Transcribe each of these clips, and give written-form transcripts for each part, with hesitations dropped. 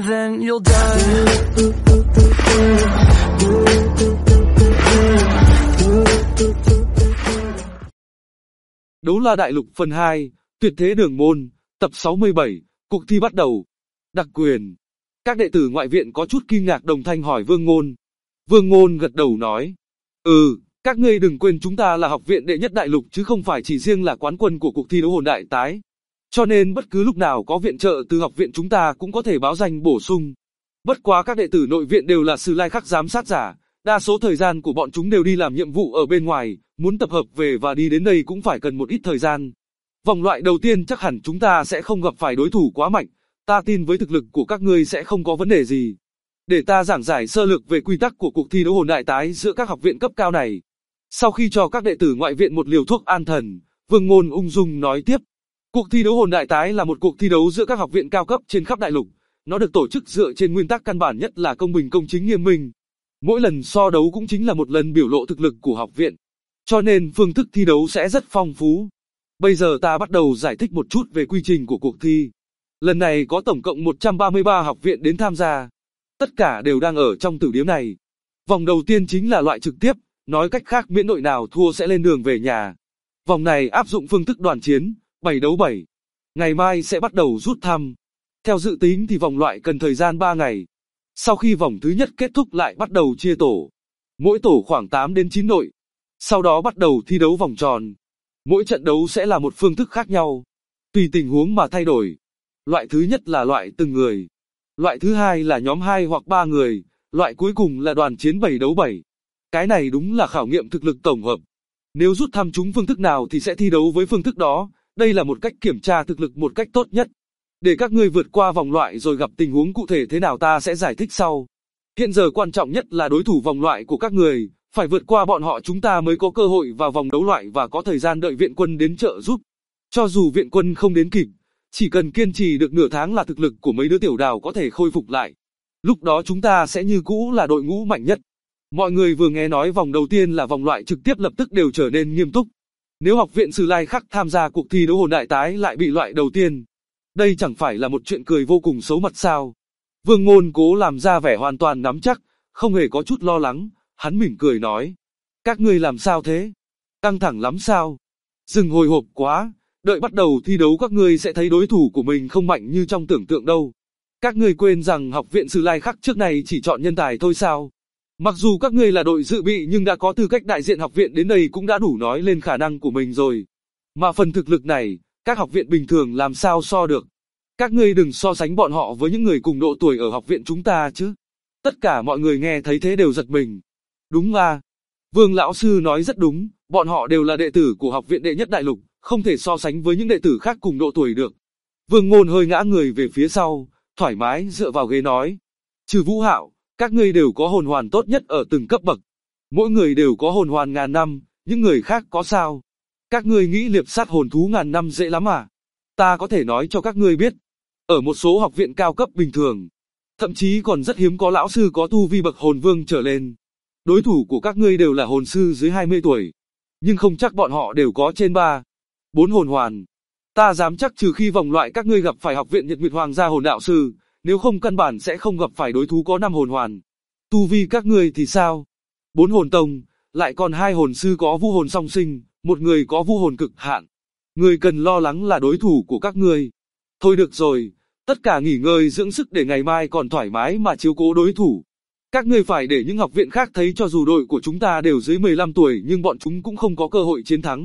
and then you'll die. Đấu La Đại Lục phần 2, Tuyệt Thế Đường Môn, tập 67, cuộc thi bắt đầu. Đặc quyền. Các đệ tử ngoại viện có chút kinh ngạc đồng thanh hỏi Vương Ngôn. Vương Ngôn gật đầu nói. Các ngươi đừng quên chúng ta là học viện đệ nhất đại lục chứ không phải chỉ riêng là quán quân của cuộc thi đấu hồn đại tái. Cho nên bất cứ lúc nào có viện trợ từ học viện chúng ta cũng có thể báo danh bổ sung. Bất quá các đệ tử nội viện đều là Sử Lai Khắc giám sát giả, đa số thời gian của bọn chúng đều đi làm nhiệm vụ ở bên ngoài, muốn tập hợp về và đi đến đây cũng phải cần một ít thời gian. Vòng loại đầu tiên chắc hẳn chúng ta sẽ không gặp phải đối thủ quá mạnh, ta tin với thực lực của các ngươi sẽ không có vấn đề gì. Để ta giảng giải sơ lược về quy tắc của cuộc thi đấu hồn đại tái giữa các học viện cấp cao này. Sau khi cho các đệ tử ngoại viện một liều thuốc an thần, Vương Ngôn ung dung nói tiếp. Cuộc thi đấu hồn đại tái là một cuộc thi đấu giữa các học viện cao cấp trên khắp đại lục. Nó được tổ chức dựa trên nguyên tắc căn bản nhất là công bình công chính nghiêm minh. Mỗi lần so đấu cũng chính là một lần biểu lộ thực lực của học viện. Cho nên phương thức thi đấu sẽ rất phong phú. Bây giờ ta bắt đầu giải thích một chút về quy trình của cuộc thi. Lần này có tổng cộng 133 học viện đến tham gia. Tất cả đều đang ở trong tử điếm này. Vòng đầu tiên chính là loại trực tiếp, nói cách khác miễn đội nào thua sẽ lên đường về nhà. Vòng này áp dụng phương thức đoàn chiến, 7 đấu 7. Ngày mai sẽ bắt đầu rút thăm. Theo dự tính thì vòng loại cần thời gian 3 ngày. Sau khi vòng thứ nhất kết thúc lại bắt đầu chia tổ. Mỗi tổ khoảng 8 đến 9 đội. Sau đó bắt đầu thi đấu vòng tròn. Mỗi trận đấu sẽ là một phương thức khác nhau. Tùy tình huống mà thay đổi. Loại thứ nhất là loại từng người. Loại thứ hai là nhóm 2 hoặc 3 người. Loại cuối cùng là đoàn chiến 7 đấu 7. Cái này đúng là khảo nghiệm thực lực tổng hợp. Nếu rút thăm trúng phương thức nào thì sẽ thi đấu với phương thức đó. Đây là một cách kiểm tra thực lực một cách tốt nhất. Để các ngươi vượt qua vòng loại rồi gặp tình huống cụ thể thế nào ta sẽ giải thích sau. Hiện giờ quan trọng nhất là đối thủ vòng loại của các người, phải vượt qua bọn họ chúng ta mới có cơ hội vào vòng đấu loại và có thời gian đợi viện quân đến trợ giúp. Cho dù viện quân không đến kịp, chỉ cần kiên trì được nửa tháng là thực lực của mấy đứa tiểu đào có thể khôi phục lại. Lúc đó chúng ta sẽ như cũ là đội ngũ mạnh nhất. Mọi người vừa nghe nói vòng đầu tiên là vòng loại trực tiếp lập tức đều trở nên nghiêm túc. Nếu học viện Sử Lai Khắc tham gia cuộc thi đấu hồn đại tái lại bị loại đầu tiên, đây chẳng phải là một chuyện cười vô cùng xấu mặt sao? Vương Ngôn cố làm ra vẻ hoàn toàn nắm chắc, không hề có chút lo lắng, hắn mỉm cười nói. Các ngươi làm sao thế? Căng thẳng lắm sao? Đừng hồi hộp quá, đợi bắt đầu thi đấu các ngươi sẽ thấy đối thủ của mình không mạnh như trong tưởng tượng đâu. Các ngươi quên rằng học viện Sử Lai Khắc trước này chỉ chọn nhân tài thôi sao? Mặc dù các ngươi là đội dự bị nhưng đã có tư cách đại diện học viện đến đây cũng đã đủ nói lên khả năng của mình rồi. Mà phần thực lực này, các học viện bình thường làm sao so được. Các ngươi đừng so sánh bọn họ với những người cùng độ tuổi ở học viện chúng ta chứ. Tất cả mọi người nghe thấy thế đều giật mình. Đúng à? Vương lão sư nói rất đúng, bọn họ đều là đệ tử của học viện đệ nhất đại lục, không thể so sánh với những đệ tử khác cùng độ tuổi được. Vương Ngôn hơi ngã người về phía sau, thoải mái dựa vào ghế nói. Trừ Vũ Hạo, các ngươi đều có hồn hoàn tốt nhất ở từng cấp bậc. Mỗi người đều có hồn hoàn ngàn năm, những người khác có sao? Các ngươi nghĩ liệp sát hồn thú ngàn năm dễ lắm à? Ta có thể nói cho các ngươi biết. Ở một số học viện cao cấp bình thường, thậm chí còn rất hiếm có lão sư có tu vi bậc hồn vương trở lên. Đối thủ của các ngươi đều là hồn sư dưới 20 tuổi. Nhưng không chắc bọn họ đều có trên 3, 4 hồn hoàn. Ta dám chắc trừ khi vòng loại các ngươi gặp phải học viện Nhật Nguyệt Hoàng gia hồn đạo sư, nếu không căn bản sẽ không gặp phải đối thủ có 5 hồn hoàn. Tu vi các ngươi thì sao? 4 hồn tông, lại còn 2 hồn sư có vu hồn song sinh, một người có vu hồn cực hạn. Người cần lo lắng là đối thủ của các ngươi. Thôi được rồi, tất cả nghỉ ngơi dưỡng sức để ngày mai còn thoải mái mà chiếu cố đối thủ. Các ngươi phải để những học viện khác thấy cho dù đội của chúng ta đều dưới 15 tuổi nhưng bọn chúng cũng không có cơ hội chiến thắng.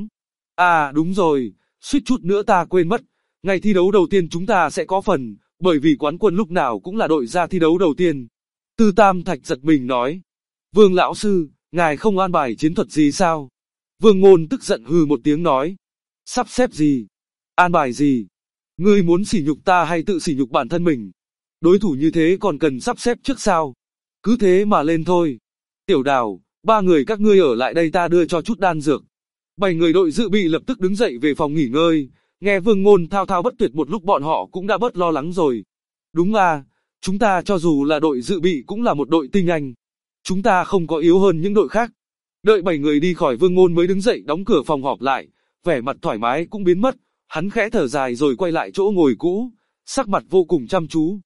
À đúng rồi, suýt chút nữa ta quên mất, ngày thi đấu đầu tiên chúng ta sẽ có phần, bởi vì quán quân lúc nào cũng là đội ra thi đấu đầu tiên. Tư Tam Thạch giật mình nói. Vương lão sư, ngài không an bài chiến thuật gì sao? Vương Ngôn tức giận hừ một tiếng nói. Sắp xếp gì? An bài gì? Ngươi muốn sỉ nhục ta hay tự sỉ nhục bản thân mình? Đối thủ như thế còn cần sắp xếp trước sao? Cứ thế mà lên thôi. Tiểu Đào, 3 người các ngươi ở lại đây ta đưa cho chút đan dược. 7 người đội dự bị lập tức đứng dậy về phòng nghỉ ngơi. Nghe Vương Ngôn thao thao bất tuyệt một lúc bọn họ cũng đã bớt lo lắng rồi. Đúng à, chúng ta cho dù là đội dự bị cũng là một đội tinh anh. Chúng ta không có yếu hơn những đội khác. Đợi 7 người đi khỏi Vương Ngôn mới đứng dậy đóng cửa phòng họp lại, vẻ mặt thoải mái cũng biến mất. Hắn khẽ thở dài rồi quay lại chỗ ngồi cũ, sắc mặt vô cùng chăm chú.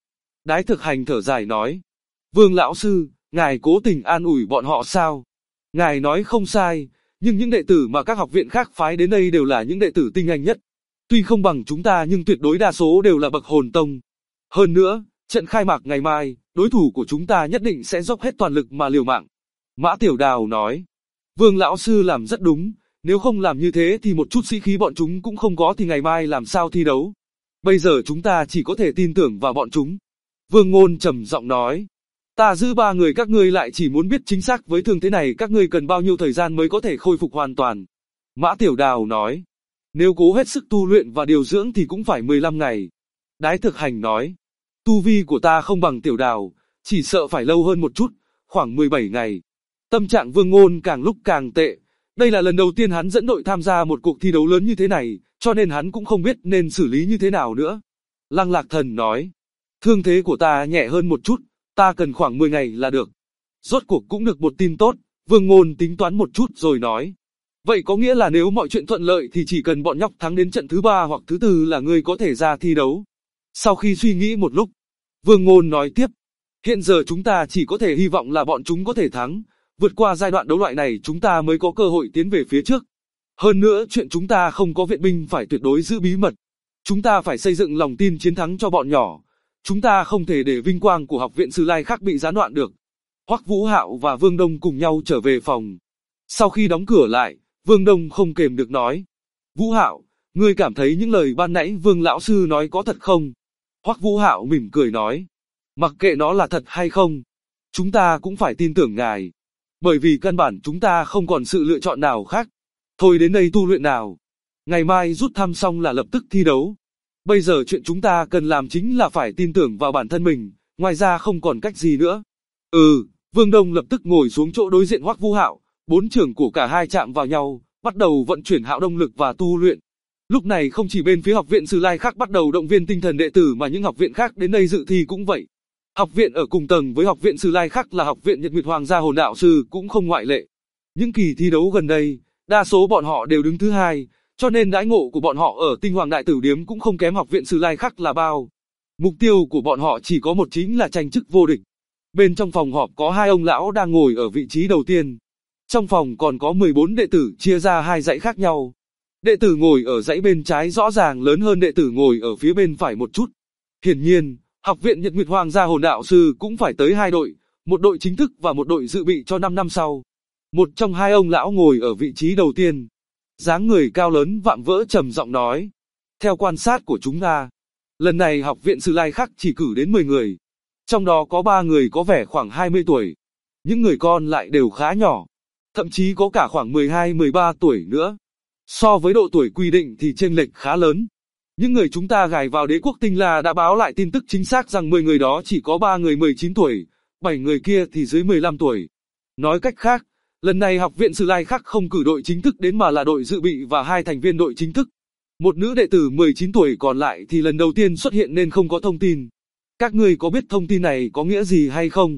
Đái Thực Hành thở dài nói. Vương lão sư, ngài cố tình an ủi bọn họ sao? Ngài nói không sai, nhưng những đệ tử mà các học viện khác phái đến đây đều là những đệ tử tinh anh nhất. Tuy không bằng chúng ta nhưng tuyệt đối đa số đều là bậc hồn tông. Hơn nữa, trận khai mạc ngày mai, đối thủ của chúng ta nhất định sẽ dốc hết toàn lực mà liều mạng. Mã Tiểu Đào nói. Vương lão sư làm rất đúng, nếu không làm như thế thì một chút sĩ khí bọn chúng cũng không có thì ngày mai làm sao thi đấu. Bây giờ chúng ta chỉ có thể tin tưởng vào bọn chúng. Vương Ngôn trầm giọng nói. Ta giữ 3 người các ngươi lại chỉ muốn biết chính xác với thương thế này các ngươi cần bao nhiêu thời gian mới có thể khôi phục hoàn toàn. Mã Tiểu Đào nói. Nếu cố hết sức tu luyện và điều dưỡng thì cũng phải 15 ngày. Đái Thực Hành nói. Tu vi của ta không bằng Tiểu Đào, chỉ sợ phải lâu hơn một chút, khoảng 17 ngày. Tâm trạng Vương Ngôn càng lúc càng tệ. Đây là lần đầu tiên hắn dẫn đội tham gia một cuộc thi đấu lớn như thế này, cho nên hắn cũng không biết nên xử lý như thế nào nữa. Lăng Lạc Thần nói. Thương thế của ta nhẹ hơn một chút, ta cần khoảng 10 ngày là được. Rốt cuộc cũng được một tin tốt, Vương Ngôn tính toán một chút rồi nói. Vậy có nghĩa là nếu mọi chuyện thuận lợi thì chỉ cần bọn nhóc thắng đến trận thứ 3 hoặc thứ 4 là ngươi có thể ra thi đấu. Sau khi suy nghĩ một lúc, Vương Ngôn nói tiếp. Hiện giờ chúng ta chỉ có thể hy vọng là bọn chúng có thể thắng, vượt qua giai đoạn đấu loại này chúng ta mới có cơ hội tiến về phía trước. Hơn nữa chuyện chúng ta không có viện binh phải tuyệt đối giữ bí mật. Chúng ta phải xây dựng lòng tin chiến thắng cho bọn nhỏ. Chúng ta không thể để vinh quang của học viện Sử Lai Khắc bị gián đoạn được. Hoắc Vũ Hạo và Vương Đông cùng nhau trở về phòng. Sau khi đóng cửa lại, Vương Đông không kềm được nói. Vũ Hạo, ngươi cảm thấy những lời ban nãy Vương lão sư nói có thật không? Hoắc Vũ Hạo mỉm cười nói. Mặc kệ nó là thật hay không, chúng ta cũng phải tin tưởng ngài. Bởi vì căn bản chúng ta không còn sự lựa chọn nào khác. Thôi đến đây tu luyện nào. Ngày mai rút thăm xong là lập tức thi đấu. Bây giờ chuyện chúng ta cần làm chính là phải tin tưởng vào bản thân mình, ngoài ra không còn cách gì nữa. Vương Đông lập tức ngồi xuống chỗ đối diện Hoắc Vũ Hạo, 4 trưởng của cả hai chạm vào nhau, bắt đầu vận chuyển hạo động lực và tu luyện. Lúc này không chỉ bên phía học viện Sử Lai Khắc bắt đầu động viên tinh thần đệ tử mà những học viện khác đến đây dự thi cũng vậy. Học viện ở cùng tầng với học viện Sử Lai Khắc là học viện Nhật Nguyệt Hoàng gia Hồn Đạo Sư cũng không ngoại lệ. Những kỳ thi đấu gần đây, đa số bọn họ đều đứng thứ 2, cho nên đãi ngộ của bọn họ ở Tinh Hoàng Đại Tử Điếm cũng không kém học viện Sử Lai Khắc là bao. Mục tiêu của bọn họ chỉ có một chính là tranh chức vô địch. Bên trong phòng họp có 2 ông lão đang ngồi ở vị trí đầu tiên. Trong phòng còn có 14 đệ tử chia ra 2 dãy khác nhau. Đệ tử ngồi ở dãy bên trái rõ ràng lớn hơn đệ tử ngồi ở phía bên phải một chút. Hiển nhiên, học viện Nhật Nguyệt Hoàng gia Hồn Đạo Sư cũng phải tới 2 đội, một đội chính thức và một đội dự bị cho 5 năm sau. Một trong 2 ông lão ngồi ở vị trí đầu tiên. Dáng người cao lớn vạm vỡ trầm giọng nói. Theo quan sát của chúng ta, lần này học viện Sử Lai Khắc chỉ cử đến 10 người. Trong đó có 3 người có vẻ khoảng 20 tuổi. Những người còn lại đều khá nhỏ. Thậm chí có cả khoảng 12-13 tuổi nữa. So với độ tuổi quy định thì chênh lệch khá lớn. Những người chúng ta gài vào Đế quốc Tinh La đã báo lại tin tức chính xác rằng 10 người đó chỉ có 3 người 19 tuổi, 7 người kia thì dưới 15 tuổi. Nói cách khác, lần này học viện Sử Lai Khắc không cử đội chính thức đến mà là đội dự bị và 2 thành viên đội chính thức. Một nữ đệ tử 19 tuổi còn lại thì lần đầu tiên xuất hiện nên không có thông tin. Các ngươi có biết thông tin này có nghĩa gì hay không?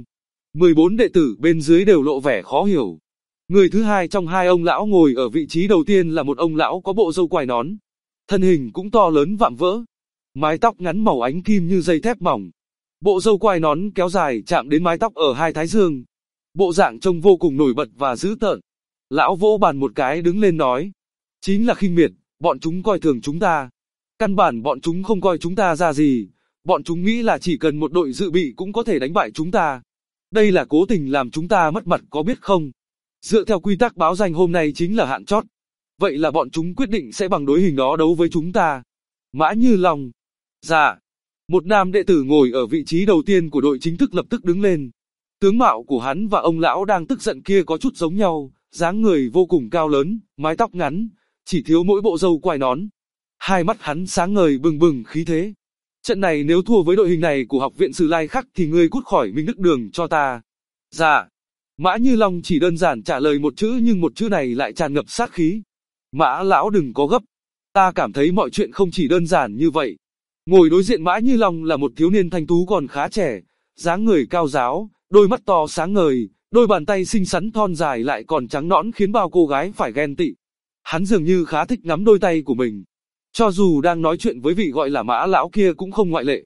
14 đệ tử bên dưới đều lộ vẻ khó hiểu. Người thứ 2 trong 2 ông lão ngồi ở vị trí đầu tiên là một ông lão có bộ râu quai nón. Thân hình cũng to lớn vạm vỡ. Mái tóc ngắn màu ánh kim như dây thép mỏng. Bộ râu quai nón kéo dài chạm đến mái tóc ở 2 thái dương. Bộ dạng trông vô cùng nổi bật và dữ tợn. Lão vỗ bàn một cái đứng lên nói. Chính là khinh miệt, bọn chúng coi thường chúng ta. Căn bản bọn chúng không coi chúng ta ra gì. Bọn chúng nghĩ là chỉ cần một đội dự bị cũng có thể đánh bại chúng ta. Đây là cố tình làm chúng ta mất mặt có biết không? Dựa theo quy tắc báo danh hôm nay chính là hạn chót. Vậy là bọn chúng quyết định sẽ bằng đối hình đó đấu với chúng ta. Mã Như Long. Dạ. Một nam đệ tử ngồi ở vị trí đầu tiên của đội chính thức lập tức đứng lên. Tướng mạo của hắn và ông lão đang tức giận kia có chút giống nhau, dáng người vô cùng cao lớn, mái tóc ngắn, chỉ thiếu mỗi bộ râu quai nón. Hai mắt hắn sáng ngời bừng bừng khí thế. Trận này nếu thua với đội hình này của học viện Sử Lai Khắc thì ngươi cút khỏi Minh Đức Đường cho ta. Dạ. Mã Như Long chỉ đơn giản trả lời một chữ nhưng một chữ này lại tràn ngập sát khí. Mã lão đừng có gấp. Ta cảm thấy mọi chuyện không chỉ đơn giản như vậy. Ngồi đối diện Mã Như Long là một thiếu niên thanh tú còn khá trẻ, dáng người cao ráo, đôi mắt to sáng ngời, đôi bàn tay xinh xắn thon dài lại còn trắng nõn khiến bao cô gái phải ghen tị. Hắn dường như khá thích ngắm đôi tay của mình. Cho dù đang nói chuyện với vị gọi là Mã lão kia cũng không ngoại lệ.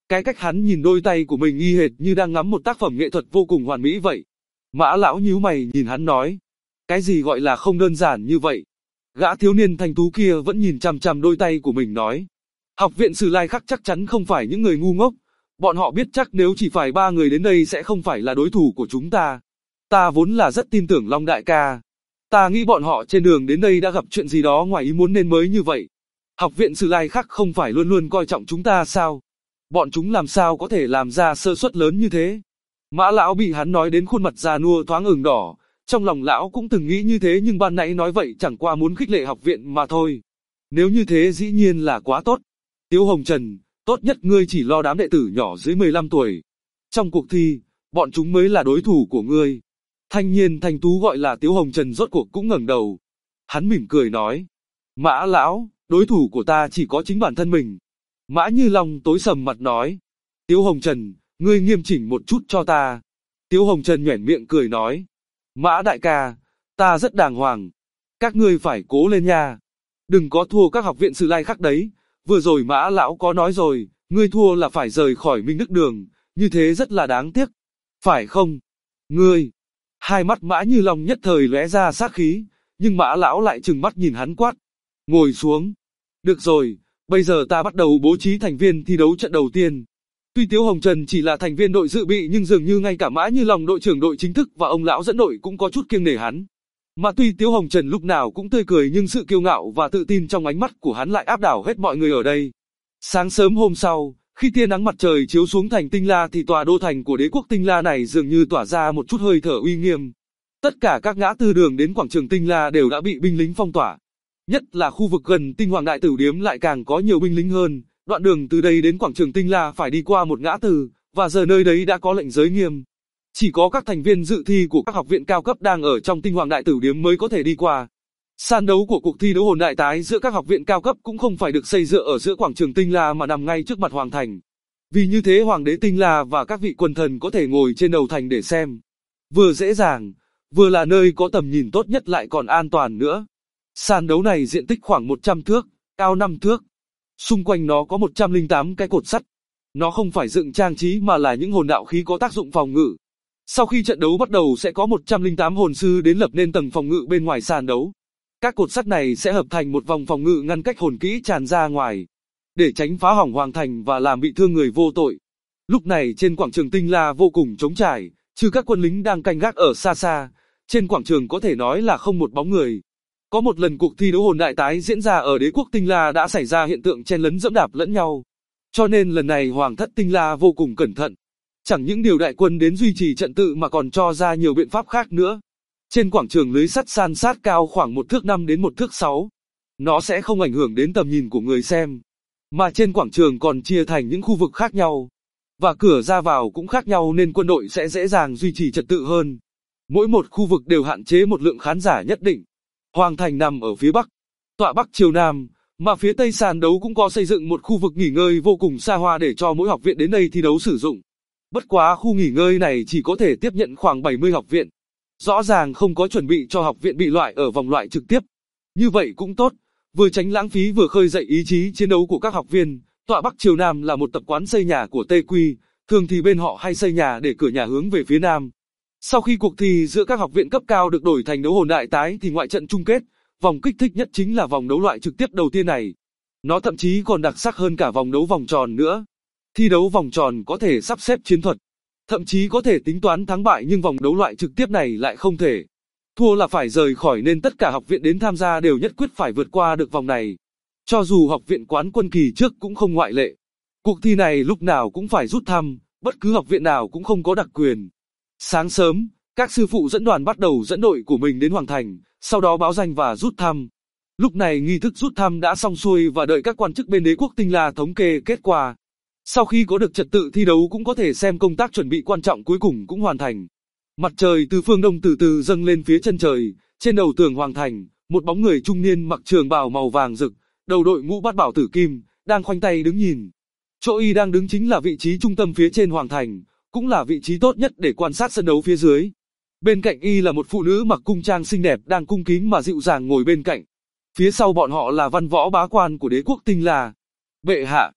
Cái cách hắn nhìn đôi tay của mình y hệt như đang ngắm một tác phẩm nghệ thuật vô cùng hoàn mỹ vậy. Mã lão nhíu mày nhìn hắn nói, cái gì gọi là không đơn giản như vậy? Gã thiếu niên thanh tú kia vẫn nhìn chằm chằm đôi tay của mình nói, học viện Sử Lai Khắc chắc chắn không phải những người ngu ngốc, bọn họ biết chắc nếu chỉ phải 3 người đến đây sẽ không phải là đối thủ của chúng ta. Ta vốn là rất tin tưởng Long đại ca. Ta nghĩ bọn họ trên đường đến đây đã gặp chuyện gì đó ngoài ý muốn nên mới như vậy. Học viện Sử Lai Khắc không phải luôn luôn coi trọng chúng ta sao? Bọn chúng làm sao có thể làm ra sơ suất lớn như thế? Mã lão bị hắn nói đến khuôn mặt già nua thoáng ửng đỏ, trong lòng lão cũng từng nghĩ như thế nhưng ban nãy nói vậy chẳng qua muốn khích lệ học viện mà thôi. Nếu như thế dĩ nhiên là quá tốt. Tiếu Hồng Trần, tốt nhất ngươi chỉ lo đám đệ tử nhỏ dưới 15 tuổi. Trong cuộc thi, bọn chúng mới là đối thủ của ngươi. Thanh niên thanh tú gọi là Tiếu Hồng Trần rốt cuộc cũng ngẩng đầu. Hắn mỉm cười nói, Mã lão, đối thủ của ta chỉ có chính bản thân mình. Mã Như Long tối sầm mặt nói, Tiếu Hồng Trần, ngươi nghiêm chỉnh một chút cho ta. Tiếu Hồng Trần nhoẻn miệng cười nói, Mã đại ca, ta rất đàng hoàng. Các ngươi phải cố lên nha. Đừng có thua các học viện Sử Lai Khắc đấy. Vừa rồi Mã lão có nói rồi, ngươi thua là phải rời khỏi Minh Đức Đường, như thế rất là đáng tiếc. Phải không? Ngươi! Hai mắt Mã Như Long nhất thời lóe ra sát khí, nhưng Mã lão lại trừng mắt nhìn hắn quát. Ngồi xuống. Được rồi, bây giờ ta bắt đầu bố trí thành viên thi đấu trận đầu tiên. Tuy Tiếu Hồng Trần chỉ là thành viên đội dự bị nhưng dường như ngay cả Mã Như Long đội trưởng đội chính thức và ông lão dẫn đội cũng có chút kiêng nể hắn. Mà tuy Tiếu Hồng Trần lúc nào cũng tươi cười nhưng sự kiêu ngạo và tự tin trong ánh mắt của hắn lại áp đảo hết mọi người ở đây. Sáng sớm hôm sau, khi tia nắng mặt trời chiếu xuống thành Tinh La thì tòa đô thành của đế quốc Tinh La này dường như tỏa ra một chút hơi thở uy nghiêm. Tất cả các ngã tư đường đến quảng trường Tinh La đều đã bị binh lính phong tỏa. Nhất là khu vực gần Tinh Hoàng Đại Tử Điếm lại càng có nhiều binh lính hơn. Đoạn đường từ đây đến quảng trường Tinh La phải đi qua một ngã tư, và giờ nơi đấy đã có lệnh giới nghiêm. Chỉ có các thành viên dự thi của các học viện cao cấp đang ở trong Tinh Hoàng Đại Tử Điếm mới có thể đi qua. Sàn đấu của cuộc thi đấu hồn đại tái giữa các học viện cao cấp cũng không phải được xây dựa ở giữa quảng trường Tinh La mà nằm ngay trước mặt Hoàng Thành. Vì như thế Hoàng đế Tinh La và các vị quần thần có thể ngồi trên đầu thành để xem. Vừa dễ dàng, vừa là nơi có tầm nhìn tốt nhất lại còn an toàn nữa. Sàn đấu này diện tích khoảng 100 thước, cao 5 thước. Xung quanh nó có 108 cái cột sắt. Nó không phải dựng trang trí mà là những hồn đạo khí có tác dụng phòng ngự. Sau khi trận đấu bắt đầu sẽ có 108 hồn sư đến lập nên tầng phòng ngự bên ngoài sàn đấu. Các cột sắt này sẽ hợp thành một vòng phòng ngự ngăn cách hồn kỹ tràn ra ngoài, để tránh phá hỏng hoàng thành và làm bị thương người vô tội. Lúc này trên quảng trường Tinh La vô cùng trống trải, trừ các quân lính đang canh gác ở xa xa, trên quảng trường có thể nói là không một bóng người. Có một lần cuộc thi đấu hồn đại tái diễn ra ở đế quốc Tinh La đã xảy ra hiện tượng chen lấn dẫm đạp lẫn nhau. Cho nên lần này Hoàng thất Tinh La vô cùng cẩn thận. Chẳng những điều đại quân đến duy trì trận tự mà còn cho ra nhiều biện pháp khác nữa. Trên quảng trường lưới sắt san sát cao khoảng 1 thước 5 đến 1 thước 6. Nó sẽ không ảnh hưởng đến tầm nhìn của người xem. Mà trên quảng trường còn chia thành những khu vực khác nhau. Và cửa ra vào cũng khác nhau nên quân đội sẽ dễ dàng duy trì trật tự hơn. Mỗi một khu vực đều hạn chế một lượng khán giả nhất định. Hoàng thành nằm ở phía bắc, tọa bắc chiều nam, mà phía tây sàn đấu cũng có xây dựng một khu vực nghỉ ngơi vô cùng xa hoa để cho mỗi học viện đến đây thi đấu sử dụng. Bất quá khu nghỉ ngơi này chỉ có thể tiếp nhận khoảng 70 học viện. Rõ ràng không có chuẩn bị cho học viện bị loại ở vòng loại trực tiếp. Như vậy cũng tốt, vừa tránh lãng phí vừa khơi dậy ý chí chiến đấu của các học viên. Tọa bắc chiều nam là một tập quán xây nhà của Tây Quy, thường thì bên họ hay xây nhà để cửa nhà hướng về phía nam. Sau khi cuộc thi giữa các học viện cấp cao được đổi thành đấu hồn đại tái thì ngoại trận chung kết, vòng kích thích nhất chính là vòng đấu loại trực tiếp đầu tiên này. Nó thậm chí còn đặc sắc hơn cả vòng đấu vòng tròn nữa. Thi đấu vòng tròn có thể sắp xếp chiến thuật, thậm chí có thể tính toán thắng bại nhưng vòng đấu loại trực tiếp này lại không thể. Thua là phải rời khỏi nên tất cả học viện đến tham gia đều nhất quyết phải vượt qua được vòng này. Cho dù học viện quán quân kỳ trước cũng không ngoại lệ. Cuộc thi này lúc nào cũng phải rút thăm, bất cứ học viện nào cũng không có đặc quyền. Sáng sớm, các sư phụ dẫn đoàn bắt đầu dẫn đội của mình đến Hoàng Thành, sau đó báo danh và rút thăm. Lúc này nghi thức rút thăm đã xong xuôi và đợi các quan chức bên đế quốc Tinh La thống kê kết quả. Sau khi có được trật tự thi đấu cũng có thể xem công tác chuẩn bị quan trọng cuối cùng cũng hoàn thành. Mặt trời từ phương đông từ từ dâng lên phía chân trời, trên đầu tường Hoàng Thành, một bóng người trung niên mặc trường bào màu vàng rực, đầu đội mũ bát bảo tử kim, đang khoanh tay đứng nhìn. Chỗ y đang đứng chính là vị trí trung tâm phía trên Hoàng Thành, cũng là vị trí tốt nhất để quan sát sân đấu phía dưới. Bên cạnh y là một phụ nữ mặc cung trang xinh đẹp đang cung kính mà dịu dàng ngồi bên cạnh. Phía sau bọn họ là văn võ bá quan của đế quốc Tinh La. Bệ hạ,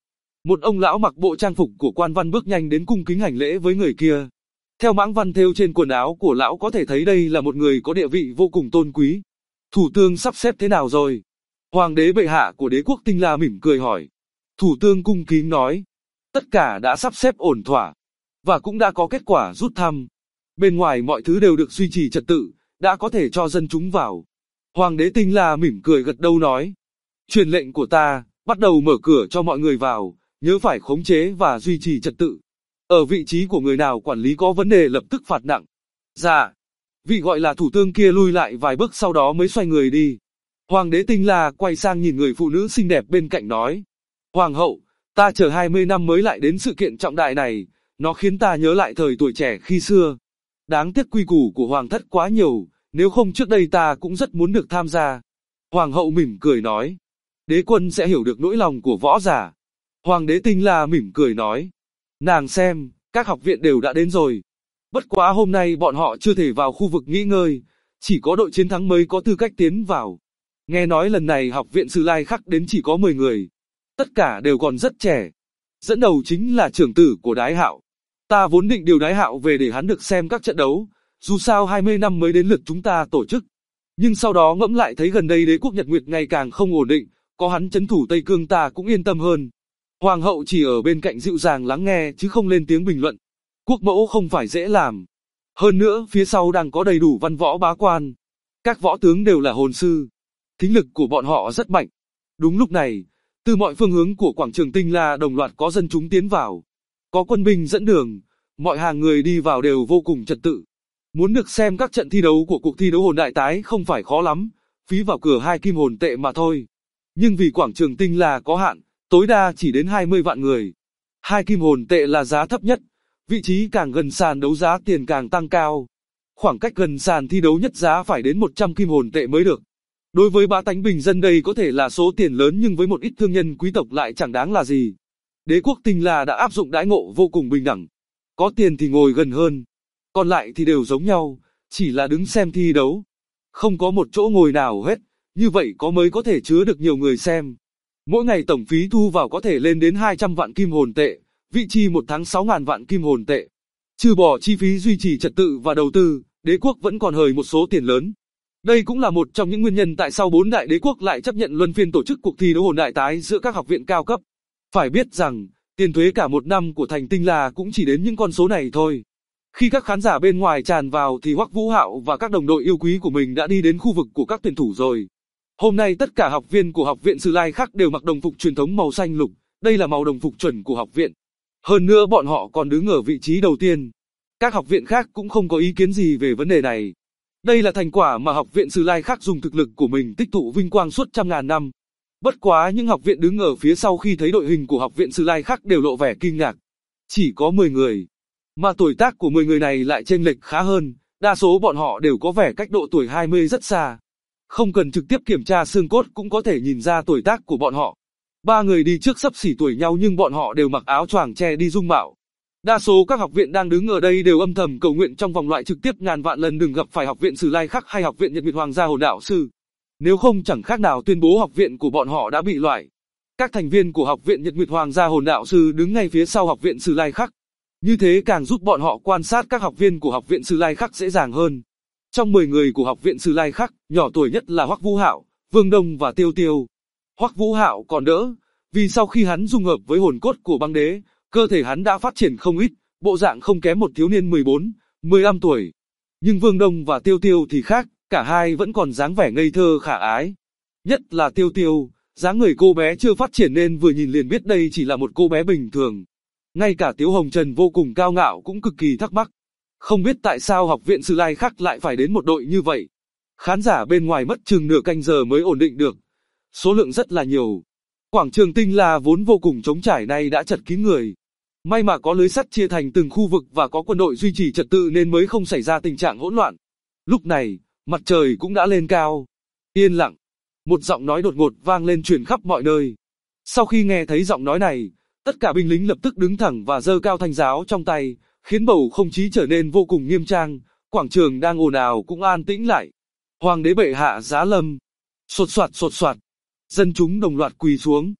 Một ông lão mặc bộ trang phục của quan văn bước nhanh đến cung kính hành lễ với người kia. Theo mãng văn thêu trên quần áo của lão có thể thấy đây là một người có địa vị vô cùng tôn quý. Thủ tướng sắp xếp thế nào rồi? Hoàng đế bệ hạ của đế quốc Tinh La mỉm cười hỏi. Thủ tướng cung kính nói. Tất cả đã sắp xếp ổn thỏa. Và cũng đã có kết quả rút thăm. Bên ngoài mọi thứ đều được duy trì trật tự, đã có thể cho dân chúng vào. Hoàng đế Tinh La mỉm cười gật đầu nói. Truyền lệnh của ta, bắt đầu mở cửa cho mọi người vào, nhớ phải khống chế và duy trì trật tự. Ở vị trí của người nào quản lý có vấn đề lập tức phạt nặng. Dạ. Vị gọi là thủ tướng kia lui lại vài bước sau đó mới xoay người đi. Hoàng đế Tinh La quay sang nhìn người phụ nữ xinh đẹp bên cạnh nói. Hoàng hậu, ta chờ 20 năm mới lại đến sự kiện trọng đại này, nó khiến ta nhớ lại thời tuổi trẻ khi xưa. Đáng tiếc quy củ của hoàng thất quá nhiều, nếu không trước đây ta cũng rất muốn được tham gia. Hoàng hậu mỉm cười nói. Đế quân sẽ hiểu được nỗi lòng của võ giả. Hoàng đế Tinh La mỉm cười nói. Nàng xem, các học viện đều đã đến rồi. Bất quá hôm nay bọn họ chưa thể vào khu vực nghỉ ngơi, chỉ có đội chiến thắng mới có tư cách tiến vào. Nghe nói lần này học viện Sử Lai Khắc đến chỉ có 10 người. Tất cả đều còn rất trẻ. Dẫn đầu chính là trưởng tử của Đái Hạo. Ta vốn định điều Đái Hạo về để hắn được xem các trận đấu, dù sao 20 năm mới đến lượt chúng ta tổ chức. Nhưng sau đó ngẫm lại thấy gần đây đế quốc Nhật Nguyệt ngày càng không ổn định, có hắn trấn thủ Tây Cương ta cũng yên tâm hơn. Hoàng hậu chỉ ở bên cạnh dịu dàng lắng nghe chứ không lên tiếng bình luận. Quốc mẫu không phải dễ làm. Hơn nữa phía sau đang có đầy đủ văn võ bá quan. Các võ tướng đều là hồn sư. Thính lực của bọn họ rất mạnh. Đúng lúc này, từ mọi phương hướng của quảng trường Tinh La đồng loạt có dân chúng tiến vào. Có quân binh dẫn đường, mọi hàng người đi vào đều vô cùng trật tự. Muốn được xem các trận thi đấu của cuộc thi đấu hồn đại tái không phải khó lắm, phí vào cửa 2 kim hồn tệ mà thôi. Nhưng vì quảng trường Tinh La có hạn, tối đa chỉ đến 20 vạn người. 2 kim hồn tệ là giá thấp nhất, vị trí càng gần sàn đấu giá tiền càng tăng cao. Khoảng cách gần sàn thi đấu nhất giá phải đến 100 kim hồn tệ mới được. Đối với bá tánh bình dân đây có thể là số tiền lớn nhưng với một ít thương nhân quý tộc lại chẳng đáng là gì. Đế quốc Tinh La đã áp dụng đãi ngộ vô cùng bình đẳng. Có tiền thì ngồi gần hơn, còn lại thì đều giống nhau, chỉ là đứng xem thi đấu. Không có một chỗ ngồi nào hết, như vậy mới có thể chứa được nhiều người xem. Mỗi ngày tổng phí thu vào có thể lên đến 200 vạn kim hồn tệ, vị chi một tháng 6.000 vạn kim hồn tệ. Trừ bỏ chi phí duy trì trật tự và đầu tư, đế quốc vẫn còn hời một số tiền lớn. Đây cũng là một trong những nguyên nhân tại sao 4 đại đế quốc lại chấp nhận luân phiên tổ chức cuộc thi đấu hồn đại tái giữa các học viện cao cấp. Phải biết rằng, tiền thuế cả một năm của thành Tinh La cũng chỉ đến những con số này thôi. Khi các khán giả bên ngoài tràn vào thì Hoắc Vũ Hạo và các đồng đội yêu quý của mình đã đi đến khu vực của các tuyển thủ rồi. Hôm nay tất cả học viên của học viện Sử Lai Khắc đều mặc đồng phục truyền thống màu xanh lục, đây là màu đồng phục chuẩn của học viện. Hơn nữa bọn họ còn đứng ở vị trí đầu tiên. Các học viện khác cũng không có ý kiến gì về vấn đề này. Đây là thành quả mà học viện Sử Lai Khắc dùng thực lực của mình tích tụ vinh quang suốt trăm ngàn năm. Bất quá những học viện đứng ở phía sau khi thấy đội hình của học viện Sử Lai Khắc đều lộ vẻ kinh ngạc. Chỉ có 10 người. Mà tuổi tác của 10 người này lại chênh lệch khá hơn, đa số bọn họ đều có vẻ cách độ tuổi 20 rất xa. Không cần trực tiếp kiểm tra xương cốt cũng có thể nhìn ra tuổi tác của bọn họ. 3 người đi trước xấp xỉ tuổi nhau nhưng bọn họ đều mặc áo choàng che đi dung mạo. Đa số các học viện đang đứng ở đây đều âm thầm cầu nguyện trong vòng loại trực tiếp ngàn vạn lần đừng gặp phải học viện Sử Lai Khắc hay học viện Nhật Nguyệt Hoàng gia Hồn Đạo Sư. Nếu không chẳng khác nào tuyên bố học viện của bọn họ đã bị loại. Các thành viên của học viện Nhật Nguyệt Hoàng gia Hồn Đạo Sư đứng ngay phía sau học viện Sử Lai Khắc. Như thế càng giúp bọn họ quan sát các học viên của học viện Sử Lai Khắc dễ dàng hơn. Trong 10 người của học viện Sử Lai Khắc, nhỏ tuổi nhất là Hoắc Vũ Hạo, Vương Đông và Tiêu Tiêu. Hoắc Vũ Hạo còn đỡ, vì sau khi hắn dung hợp với hồn cốt của băng đế, cơ thể hắn đã phát triển không ít, bộ dạng không kém một thiếu niên 14, 15 tuổi. Nhưng Vương Đông và Tiêu Tiêu thì khác, cả hai vẫn còn dáng vẻ ngây thơ khả ái. Nhất là Tiêu Tiêu, dáng người cô bé chưa phát triển nên vừa nhìn liền biết đây chỉ là một cô bé bình thường. Ngay cả Tiếu Hồng Trần vô cùng cao ngạo cũng cực kỳ thắc mắc. Không biết tại sao học viện Sử Lai Khắc lại phải đến một đội như vậy. Khán giả bên ngoài mất chừng nửa canh giờ mới ổn định được. Số lượng rất là nhiều. Quảng trường Tinh La vốn vô cùng trống trải nay đã chật kín người. May mà có lưới sắt chia thành từng khu vực và có quân đội duy trì trật tự nên mới không xảy ra tình trạng hỗn loạn. Lúc này, mặt trời cũng đã lên cao. Yên lặng. Một giọng nói đột ngột vang lên truyền khắp mọi nơi. Sau khi nghe thấy giọng nói này, tất cả binh lính lập tức đứng thẳng và giơ cao thanh giáo trong tay, khiến bầu không khí trở nên vô cùng nghiêm trang, quảng trường đang ồn ào cũng an tĩnh lại. Hoàng đế bệ hạ giá lâm. Sột soạt, dân chúng đồng loạt quỳ xuống.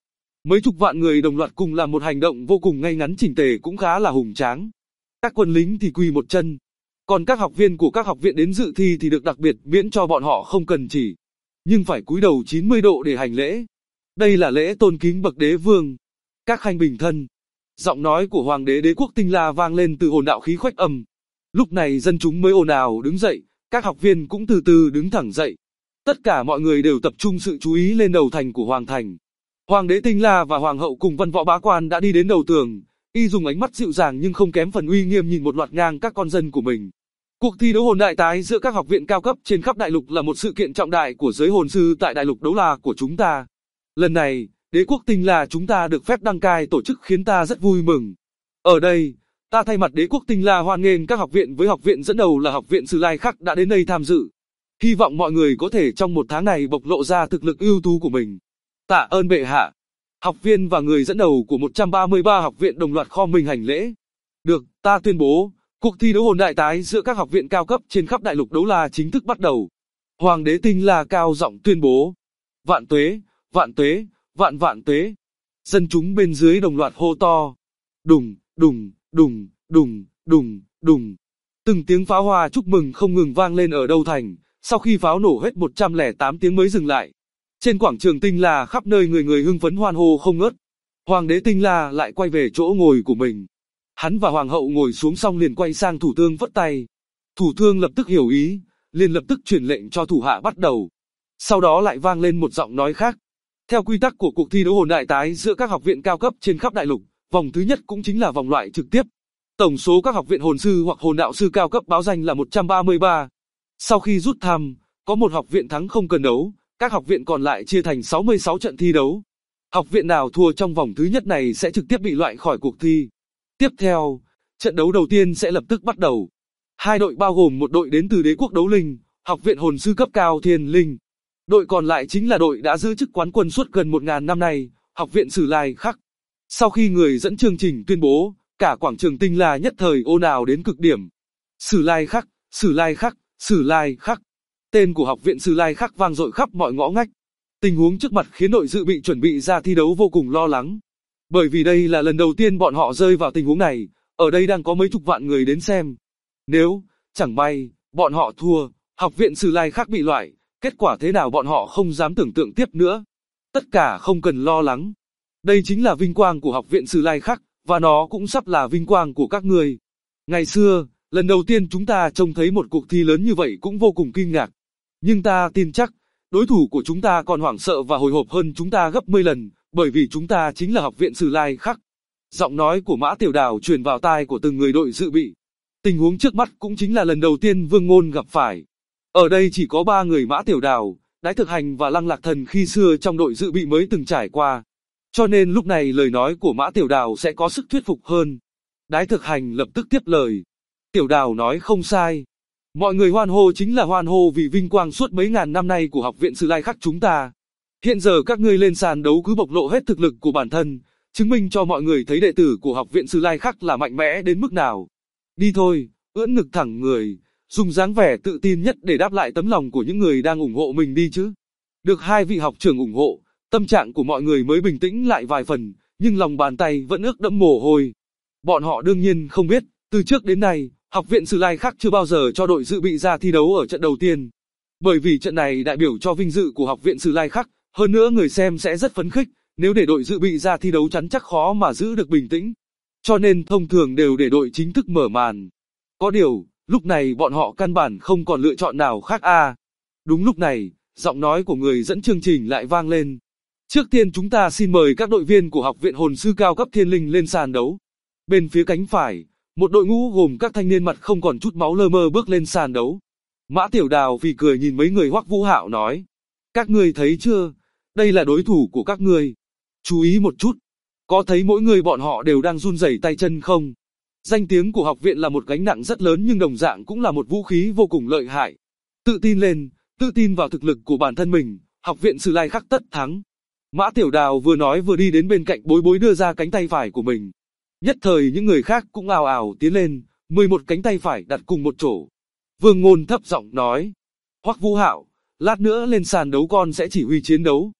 Mấy chục vạn người đồng loạt cùng làm một hành động vô cùng ngay ngắn chỉnh tề cũng khá là hùng tráng. Các quân lính thì quỳ một chân. Còn các học viên của các học viện đến dự thi thì được đặc biệt miễn cho bọn họ không cần chỉ, nhưng phải cúi đầu 90 độ để hành lễ. Đây là lễ tôn kính bậc đế vương. Các khanh bình thân. Giọng nói của hoàng đế đế quốc Tinh La vang lên từ hồn đạo khí khuếch âm. Lúc này dân chúng mới ồn ào đứng dậy, các học viên cũng từ từ đứng thẳng dậy. Tất cả mọi người đều tập trung sự chú ý lên đầu thành của hoàng thành. Hoàng đế Tinh La và hoàng hậu cùng văn võ bá quan đã đi đến đầu tường, y dùng ánh mắt dịu dàng nhưng không kém phần uy nghiêm nhìn một loạt ngang các con dân của mình. Cuộc thi đấu hồn đại tái giữa các học viện cao cấp trên khắp đại lục là một sự kiện trọng đại của giới hồn sư tại đại lục đấu la của chúng ta. Lần này, đế quốc Tinh La chúng ta được phép đăng cai tổ chức khiến ta rất vui mừng. Ở đây, ta thay mặt đế quốc Tinh La hoan nghênh các học viện với học viện dẫn đầu là học viện Sử Lai Khắc đã đến đây tham dự. Hy vọng mọi người có thể trong một tháng này bộc lộ ra thực lực ưu tú của mình. Tạ ơn bệ hạ. Học viên và người dẫn đầu của 133 học viện đồng loạt khom mình hành lễ. Được, ta tuyên bố, cuộc thi đấu hồn đại tái giữa các học viện cao cấp trên khắp đại lục đấu la chính thức bắt đầu. Hoàng đế Tinh La cao giọng tuyên bố. Vạn tuế, vạn tuế, vạn vạn tuế. Dân chúng bên dưới đồng loạt hô to. Đùng, đùng, đùng, đùng, đùng, đùng. Từng tiếng pháo hoa chúc mừng không ngừng vang lên ở đầu thành, sau khi pháo nổ hết 108 tiếng mới dừng lại. Trên quảng trường Tinh La khắp nơi người người hưng phấn hoan hô không ngớt. Hoàng đế Tinh La lại quay về chỗ ngồi của mình. Hắn và hoàng hậu ngồi xuống xong liền quay sang thủ tướng vất tay. Thủ tướng lập tức hiểu ý, liền lập tức truyền lệnh cho thủ hạ bắt đầu. Sau đó lại vang lên một giọng nói khác. Theo quy tắc của cuộc thi đấu hồn đại tái giữa các học viện cao cấp trên khắp đại lục, vòng thứ nhất cũng chính là vòng loại trực tiếp. Tổng số các học viện hồn sư hoặc hồn đạo sư cao cấp báo danh là 133. Sau khi rút thăm, có một học viện thắng không cần đấu, các học viện còn lại chia thành 66 trận thi đấu. Học viện nào thua trong vòng thứ nhất này sẽ trực tiếp bị loại khỏi cuộc thi. Tiếp theo, trận đấu đầu tiên sẽ lập tức bắt đầu. Hai đội bao gồm một đội đến từ đế quốc đấu linh, học viện hồn sư cấp cao Thiên Linh. Đội còn lại chính là đội đã giữ chức quán quân suốt gần 1000 năm nay, học viện Sử Lai Khắc. Sau khi người dẫn chương trình tuyên bố, cả quảng trường Tinh La nhất thời ồn ào đến cực điểm. Sử Lai Khắc, Sử Lai Khắc, Sử Lai Khắc. Tên của học viện Sử Lai Khắc vang dội khắp mọi ngõ ngách. Tình huống trước mặt khiến đội dự bị chuẩn bị ra thi đấu vô cùng lo lắng. Bởi vì đây là lần đầu tiên bọn họ rơi vào tình huống này, ở đây đang có mấy chục vạn người đến xem. Nếu, chẳng may, bọn họ thua, học viện Sử Lai Khắc bị loại, kết quả thế nào bọn họ không dám tưởng tượng tiếp nữa. Tất cả không cần lo lắng. Đây chính là vinh quang của học viện Sử Lai Khắc, và nó cũng sắp là vinh quang của các người. Ngày xưa, lần đầu tiên chúng ta trông thấy một cuộc thi lớn như vậy cũng vô cùng kinh ngạc. Nhưng ta tin chắc, đối thủ của chúng ta còn hoảng sợ và hồi hộp hơn chúng ta gấp 10 lần, bởi vì chúng ta chính là học viện Sử Lai Khắc. Giọng nói của Mã Tiểu Đào truyền vào tai của từng người đội dự bị. Tình huống trước mắt cũng chính là lần đầu tiên Vương Ngôn gặp phải. Ở đây chỉ có 3 người Mã Tiểu Đào, Đái Thực Hành và Lăng Lạc Thần khi xưa trong đội dự bị mới từng trải qua. Cho nên lúc này lời nói của Mã Tiểu Đào sẽ có sức thuyết phục hơn. Đái Thực Hành lập tức tiếp lời. Tiểu Đào nói không sai. Mọi người hoan hô chính là hoan hô vì vinh quang suốt mấy ngàn năm nay của học viện Sử Lai Khắc chúng ta. Hiện giờ các ngươi lên sàn đấu cứ bộc lộ hết thực lực của bản thân, chứng minh cho mọi người thấy đệ tử của học viện Sử Lai Khắc là mạnh mẽ đến mức nào. Đi thôi, ưỡn ngực thẳng người, dùng dáng vẻ tự tin nhất để đáp lại tấm lòng của những người đang ủng hộ mình đi chứ. Được hai vị học trưởng ủng hộ, tâm trạng của mọi người mới bình tĩnh lại vài phần, nhưng lòng bàn tay vẫn ướt đẫm mồ hôi. Bọn họ đương nhiên không biết, từ trước đến nay, học viện Sử Lai Khắc chưa bao giờ cho đội dự bị ra thi đấu ở trận đầu tiên. Bởi vì trận này đại biểu cho vinh dự của học viện Sử Lai Khắc, hơn nữa người xem sẽ rất phấn khích, nếu để đội dự bị ra thi đấu chắn chắc khó mà giữ được bình tĩnh. Cho nên thông thường đều để đội chính thức mở màn. Có điều, lúc này bọn họ căn bản không còn lựa chọn nào khác Đúng lúc này, giọng nói của người dẫn chương trình lại vang lên. Trước tiên chúng ta xin mời các đội viên của học viện hồn sư cao cấp Thiên Linh lên sàn đấu. Bên phía cánh phải, một đội ngũ gồm các thanh niên mặt không còn chút máu lơ mơ bước lên sàn đấu. Mã Tiểu Đào phì cười nhìn mấy người Hoắc Vũ Hạo nói. Các ngươi thấy chưa, đây là đối thủ của các ngươi. Chú ý một chút, có thấy mỗi người bọn họ đều đang run rẩy tay chân không? Danh tiếng của học viện là một gánh nặng rất lớn nhưng đồng dạng cũng là một vũ khí vô cùng lợi hại. Tự tin lên, tự tin vào thực lực của bản thân mình, học viện Sử Lai Khắc tất thắng. Mã Tiểu Đào vừa nói vừa đi đến bên cạnh Bối Bối đưa ra cánh tay phải của mình. Nhất thời những người khác cũng ào ào tiến lên, 11 cánh tay phải đặt cùng một chỗ. Vương Ngôn thấp giọng nói, Hoắc Vũ Hạo, lát nữa lên sàn đấu con sẽ chỉ huy chiến đấu.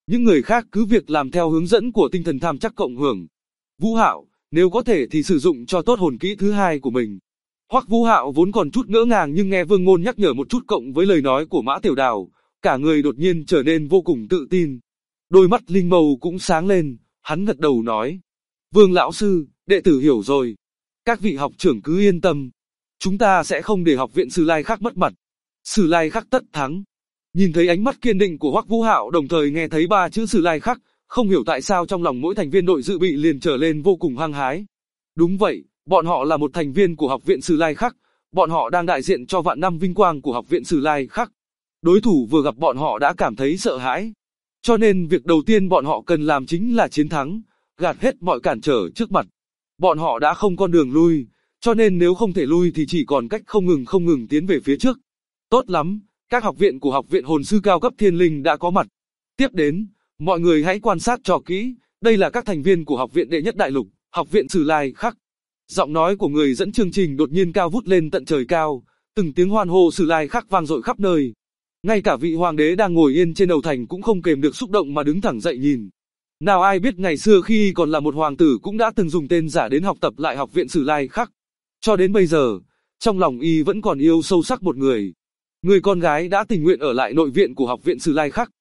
Những người khác cứ việc làm theo hướng dẫn của tinh thần tham chắc cộng hưởng. Vũ Hạo, nếu có thể thì sử dụng cho tốt hồn kỹ thứ hai của mình. Hoắc Vũ Hạo vốn còn chút ngỡ ngàng nhưng nghe Vương Ngôn nhắc nhở một chút cộng với lời nói của Mã Tiểu Đào, cả người đột nhiên trở nên vô cùng tự tin. Đôi mắt linh mâu cũng sáng lên, hắn gật đầu nói. Vương lão sư, đệ tử hiểu rồi. Các vị học trưởng cứ yên tâm. Chúng ta sẽ không để học viện Sử Lai Khắc mất mặt. Sử Lai Khắc tất thắng. Nhìn thấy ánh mắt kiên định của Hoắc Vũ Hạo đồng thời nghe thấy 3 chữ Sử Lai Khắc, không hiểu tại sao trong lòng mỗi thành viên đội dự bị liền trở lên vô cùng hăng hái. Đúng vậy, bọn họ là một thành viên của học viện Sử Lai Khắc, bọn họ đang đại diện cho vạn năm vinh quang của học viện Sử Lai Khắc. Đối thủ vừa gặp bọn họ đã cảm thấy sợ hãi. Cho nên việc đầu tiên bọn họ cần làm chính là chiến thắng, gạt hết mọi cản trở trước mặt. Bọn họ đã không con đường lui, cho nên nếu không thể lui thì chỉ còn cách không ngừng tiến về phía trước. Tốt lắm, các học viện của học viện hồn sư cao cấp Thiên Linh đã có mặt. Tiếp đến, mọi người hãy quan sát cho kỹ, đây là các thành viên của học viện đệ nhất đại lục, học viện Sử Lai Khắc. Giọng nói của người dẫn chương trình đột nhiên cao vút lên tận trời cao, từng tiếng hoan hô Sử Lai Khắc vang dội khắp nơi. Ngay cả vị hoàng đế đang ngồi yên trên đầu thành cũng không kềm được xúc động mà đứng thẳng dậy nhìn. Nào ai biết ngày xưa khi còn là một hoàng tử cũng đã từng dùng tên giả đến học tập lại học viện Sử Lai Khắc. Cho đến bây giờ, trong lòng y vẫn còn yêu sâu sắc một người. Người con gái đã tình nguyện ở lại nội viện của học viện Sử Lai Khắc.